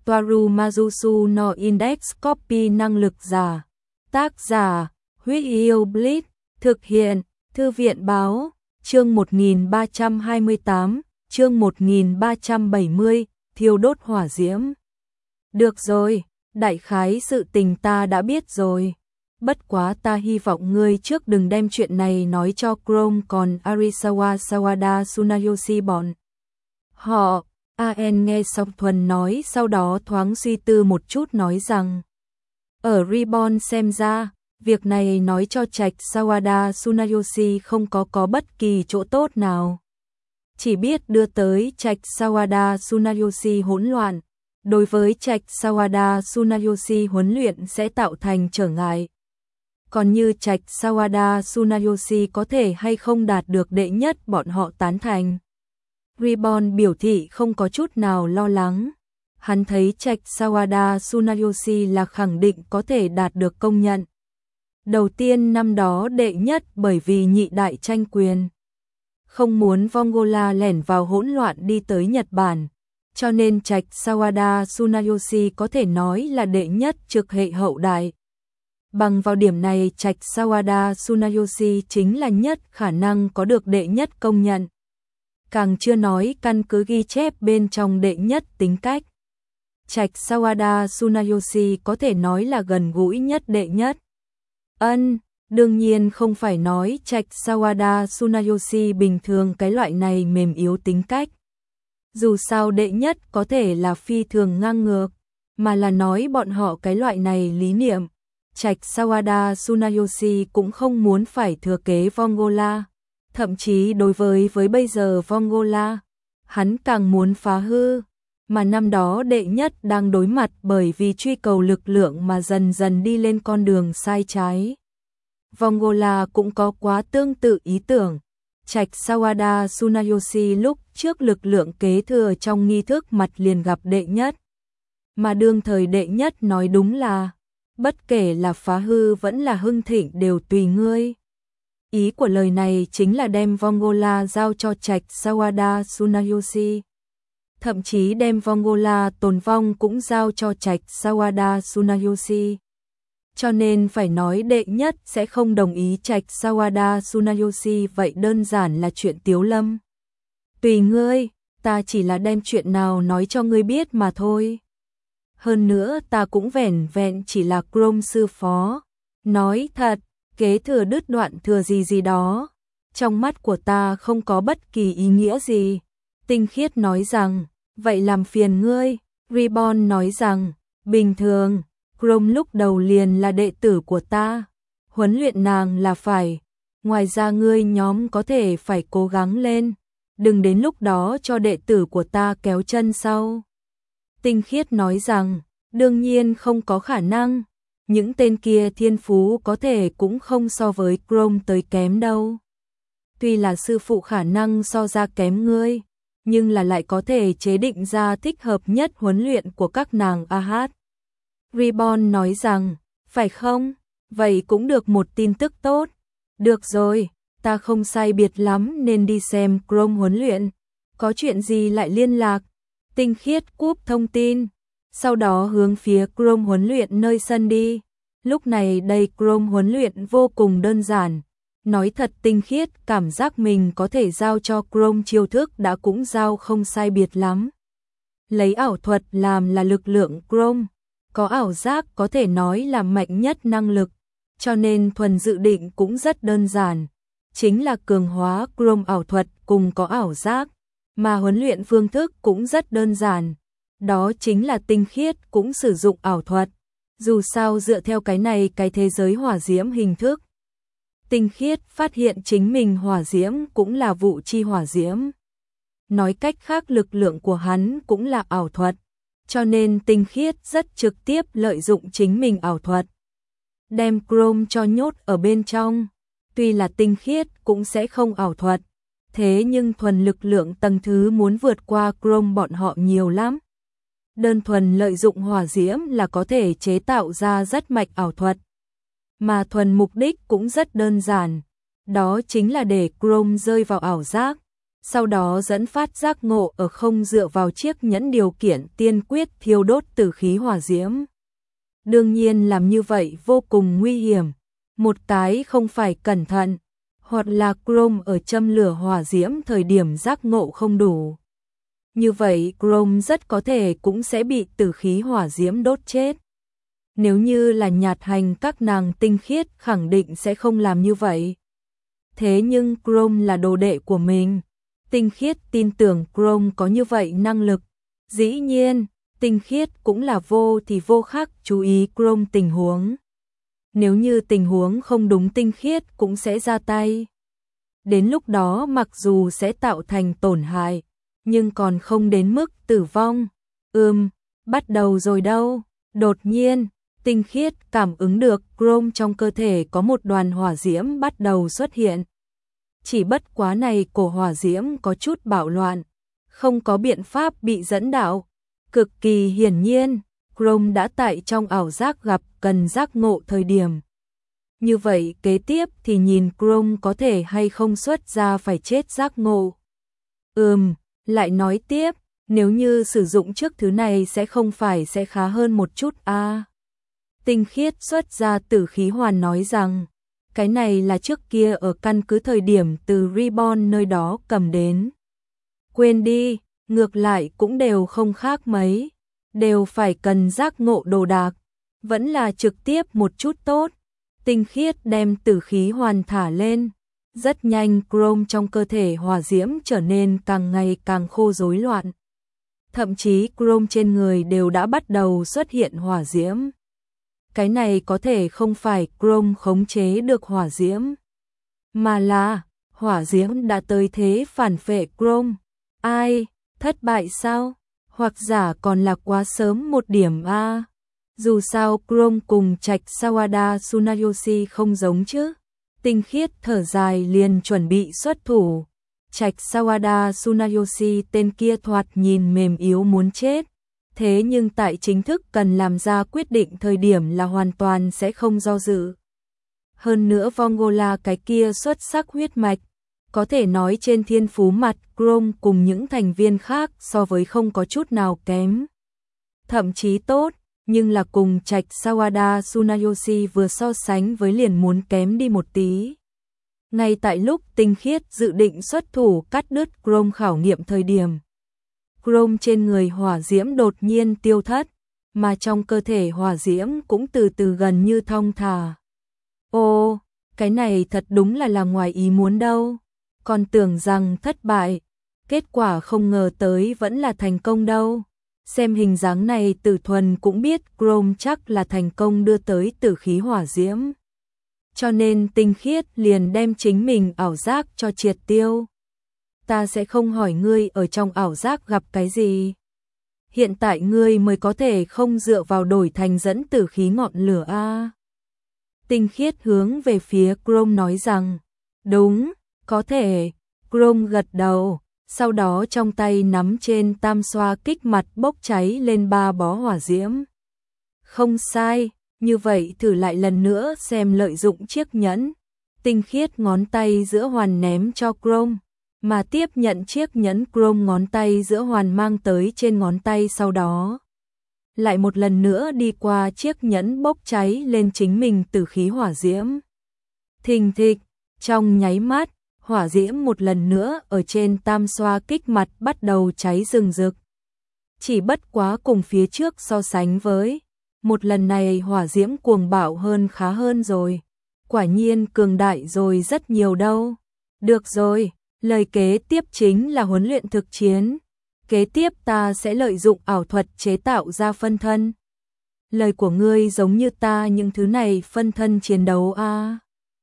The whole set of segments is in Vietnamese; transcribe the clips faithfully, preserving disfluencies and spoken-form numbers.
Toaru Majusu no Index Copy năng lực giả. Tác giả, Huyết Yêu Blitz, thực hiện, Thư viện Báo, chương một nghìn ba trăm hai mươi tám, chương một nghìn ba trăm bảy mươi, thiêu đốt hỏa diễm. Được rồi, đại khái sự tình ta đã biết rồi. Bất quá ta hy vọng ngươi trước đừng đem chuyện này nói cho Chrome còn Arisawa Sawada Tsunayoshi bọn họ. An nghe xong thuần nói, sau đó thoáng suy tư một chút nói rằng ở Reborn xem ra, việc này nói cho Trạch Sawada Tsunayoshi không có có bất kỳ chỗ tốt nào. Chỉ biết đưa tới Trạch Sawada Tsunayoshi hỗn loạn, đối với Trạch Sawada Tsunayoshi huấn luyện sẽ tạo thành trở ngại. Còn như Trạch Sawada Tsunayoshi có thể hay không đạt được đệ nhất bọn họ tán thành. Reborn biểu thị không có chút nào lo lắng. Hắn thấy Trạch Sawada Tsunayoshi là khẳng định có thể đạt được công nhận. Đầu tiên năm đó đệ nhất bởi vì nhị đại tranh quyền. Không muốn Vongola lẻn vào hỗn loạn đi tới Nhật Bản. Cho nên Trạch Sawada Tsunayoshi có thể nói là đệ nhất trực hệ hậu đại. Bằng vào điểm này Trạch Sawada Tsunayoshi chính là nhất khả năng có được đệ nhất công nhận. Càng chưa nói căn cứ ghi chép bên trong đệ nhất tính cách. Trạch Sawada Tsunayoshi có thể nói là gần gũi nhất đệ nhất. Ân, đương nhiên không phải nói Trạch Sawada Tsunayoshi bình thường cái loại này mềm yếu tính cách. Dù sao đệ nhất có thể là phi thường ngang ngược, mà là nói bọn họ cái loại này lý niệm. Trạch Sawada Tsunayoshi cũng không muốn phải thừa kế Vongola. Thậm chí đối với với bây giờ Vongola, hắn càng muốn phá hư, mà năm đó đệ nhất đang đối mặt bởi vì truy cầu lực lượng mà dần dần đi lên con đường sai trái. Vongola cũng có quá tương tự ý tưởng. Trạch Sawada Tsunayoshi lúc trước lực lượng kế thừa trong nghi thức mặt liền gặp đệ nhất. Mà đương thời đệ nhất nói đúng là, bất kể là phá hư vẫn là hưng thịnh đều tùy ngươi. Ý của lời này chính là đem Vongola giao cho Trạch Sawada Tsunayoshi. Thậm chí đem Vongola tồn vong cũng giao cho Trạch Sawada Tsunayoshi. Cho nên phải nói đệ nhất sẽ không đồng ý Trạch Sawada Tsunayoshi vậy đơn giản là chuyện tiếu lâm. Tùy ngươi, ta chỉ là đem chuyện nào nói cho ngươi biết mà thôi. Hơn nữa ta cũng vẻn vẹn chỉ là Chrome sư phó. Nói thật, kế thừa đứt đoạn thừa gì gì đó, trong mắt của ta không có bất kỳ ý nghĩa gì. Tinh Khiết nói rằng, vậy làm phiền ngươi. Reborn nói rằng, bình thường, Chrome lúc đầu liền là đệ tử của ta. Huấn luyện nàng là phải. Ngoài ra ngươi nhóm có thể phải cố gắng lên. Đừng đến lúc đó cho đệ tử của ta kéo chân sau. Tinh Khiết nói rằng, đương nhiên không có khả năng. Những tên kia thiên phú có thể cũng không so với Chrome tới kém đâu. Tuy là sư phụ khả năng so ra kém ngươi, nhưng là lại có thể chế định ra thích hợp nhất huấn luyện của các nàng a hát. Reborn nói rằng, phải không? Vậy cũng được một tin tức tốt. Được rồi, ta không sai biệt lắm nên đi xem Chrome huấn luyện. Có chuyện gì lại liên lạc? Tinh Khiết cúp thông tin. Sau đó hướng phía Chrome huấn luyện nơi sân đi. Lúc này đây Chrome huấn luyện vô cùng đơn giản. Nói thật Tinh Khiết cảm giác mình có thể giao cho Chrome chiêu thức đã cũng giao không sai biệt lắm. Lấy ảo thuật làm là lực lượng Chrome. Có ảo giác có thể nói là mạnh nhất năng lực. Cho nên thuần dự định cũng rất đơn giản. Chính là cường hóa Chrome ảo thuật cùng có ảo giác. Mà huấn luyện phương thức cũng rất đơn giản. Đó chính là Tinh Khiết cũng sử dụng ảo thuật. Dù sao dựa theo cái này cái thế giới hỏa diễm hình thức. Tinh Khiết phát hiện chính mình hỏa diễm cũng là vụ chi hỏa diễm. Nói cách khác lực lượng của hắn cũng là ảo thuật. Cho nên Tinh Khiết rất trực tiếp lợi dụng chính mình ảo thuật. Đem Chrome cho nhốt ở bên trong. Tuy là Tinh Khiết cũng sẽ không ảo thuật. Thế nhưng thuần lực lượng tầng thứ muốn vượt qua Chrome bọn họ nhiều lắm. Đơn thuần lợi dụng hỏa diễm là có thể chế tạo ra rất mạnh ảo thuật. Mà thuần mục đích cũng rất đơn giản. Đó chính là để Chrome rơi vào ảo giác. sau đó dẫn phát giác ngộ ở không dựa vào chiếc nhẫn điều kiện tiên quyết thiêu đốt tử khí hỏa diễm. Đương nhiên làm như vậy vô cùng nguy hiểm, một cái không phải cẩn thận, hoặc là Chrome ở châm lửa hỏa diễm thời điểm giác ngộ không đủ. Như vậy Chrome rất có thể cũng sẽ bị tử khí hỏa diễm đốt chết. Nếu như là nhạt hành các nàng tinh khiết khẳng định sẽ không làm như vậy. Thế nhưng Chrome là đồ đệ của mình, tinh khiết tin tưởng Chrome có như vậy năng lực. Dĩ nhiên, tinh khiết cũng là vô thì vô khắc chú ý Chrome tình huống. Nếu như tình huống không đúng tinh khiết cũng sẽ ra tay. Đến lúc đó mặc dù sẽ tạo thành tổn hại, nhưng còn không đến mức tử vong. Ừm, bắt đầu rồi đâu. Đột nhiên, tinh khiết cảm ứng được Chrome trong cơ thể có một đoàn hỏa diễm bắt đầu xuất hiện. Chỉ bất quá này cổ hỏa diễm có chút bạo loạn, không có biện pháp bị dẫn đạo. Cực kỳ hiển nhiên, Chrome đã tại trong ảo giác gặp cần giác ngộ thời điểm. Như vậy kế tiếp thì nhìn Chrome có thể hay không xuất ra phải chết giác ngộ. Ừm, lại nói tiếp, nếu như sử dụng trước thứ này sẽ không phải sẽ khá hơn một chút à. Tinh khiết xuất ra tử khí hoàn nói rằng, cái này là trước kia ở căn cứ thời điểm từ Reborn nơi đó cầm đến. Quên đi, ngược lại cũng đều không khác mấy, đều phải cần giác ngộ đồ đạc, vẫn là trực tiếp một chút tốt. Tinh khiết đem tử khí hoàn thả lên, rất nhanh Chrome trong cơ thể hỏa diễm trở nên càng ngày càng khô rối loạn. Thậm chí Chrome trên người đều đã bắt đầu xuất hiện hỏa diễm. Cái này có thể không phải Chrome khống chế được hỏa diễm, mà là hỏa diễm đã tới thế phản phệ Chrome. Ai, thất bại sao? Hoặc giả còn là quá sớm một điểm a. À? Dù sao Chrome cùng Trạch Sawada Tsunayoshi không giống chứ. Tinh khiết thở dài liền chuẩn bị xuất thủ. Trạch Sawada Tsunayoshi tên kia thoạt nhìn mềm yếu muốn chết. Thế nhưng tại chính thức cần làm ra quyết định thời điểm là hoàn toàn sẽ không do dự. Hơn nữa Vongola cái kia xuất sắc huyết mạch, có thể nói trên thiên phú mặt Chrome cùng những thành viên khác so với không có chút nào kém. Thậm chí tốt, nhưng là cùng Trạch Sawada Tsunayoshi vừa so sánh với liền muốn kém đi một tí. Ngay tại lúc tinh khiết dự định xuất thủ cắt đứt Chrome khảo nghiệm thời điểm, Chrome trên người hỏa diễm đột nhiên tiêu thất, mà trong cơ thể hỏa diễm cũng từ từ gần như thong thả. Ô, cái này thật đúng là là ngoài ý muốn đâu, còn tưởng rằng thất bại, kết quả không ngờ tới vẫn là thành công đâu. Xem hình dáng này Tử Thuần cũng biết Chrome chắc là thành công đưa tới tử khí hỏa diễm. Cho nên tinh khiết liền đem chính mình ảo giác cho triệt tiêu. Ta sẽ không hỏi ngươi ở trong ảo giác gặp cái gì. Hiện tại ngươi mới có thể không dựa vào đổi thành dẫn tử khí ngọn lửa a. Tinh khiết hướng về phía Chrome nói rằng, đúng, có thể. Chrome gật đầu, sau đó trong tay nắm trên tam xoa kích mặt bốc cháy lên ba bó hỏa diễm. Không sai, như vậy thử lại lần nữa xem lợi dụng chiếc nhẫn. Tinh khiết ngón tay giữa hoàn ném cho Chrome, mà tiếp nhận chiếc nhẫn Chrome ngón tay giữa hoàn mang tới trên ngón tay sau đó. Lại một lần nữa đi qua chiếc nhẫn bốc cháy lên chính mình tử khí hỏa diễm. Thình thịch, trong nháy mắt, hỏa diễm một lần nữa ở trên tam xoa kích mặt bắt đầu cháy rừng rực. Chỉ bất quá cùng phía trước so sánh với, một lần này hỏa diễm cuồng bạo hơn khá hơn rồi. Quả nhiên cường đại rồi rất nhiều đâu. Được rồi, lời kế tiếp chính là huấn luyện thực chiến. Kế tiếp ta sẽ lợi dụng ảo thuật chế tạo ra phân thân. Lời của ngươi giống như ta những thứ này phân thân chiến đấu a. À.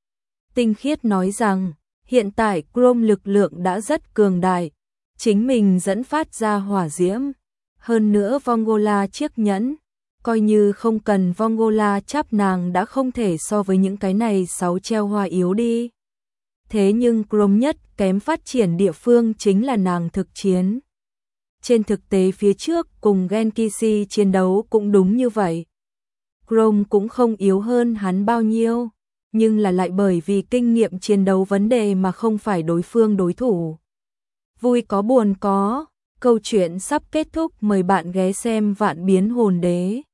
Tinh khiết nói rằng, hiện tại Chrome lực lượng đã rất cường đại, chính mình dẫn phát ra hỏa diễm. Hơn nữa Vongola chiếc nhẫn, coi như không cần Vongola chắp nàng đã không thể so với những cái này sáu treo hoa yếu đi. Thế nhưng Chrome nhất kém phát triển địa phương chính là nàng thực chiến. Trên thực tế phía trước cùng Genkishi chiến đấu cũng đúng như vậy. Chrome cũng không yếu hơn hắn bao nhiêu, nhưng là lại bởi vì kinh nghiệm chiến đấu vấn đề mà không phải đối phương đối thủ. vui có buồn có, câu chuyện sắp kết thúc, mời bạn ghé xem Vạn Biến Hồn Đế.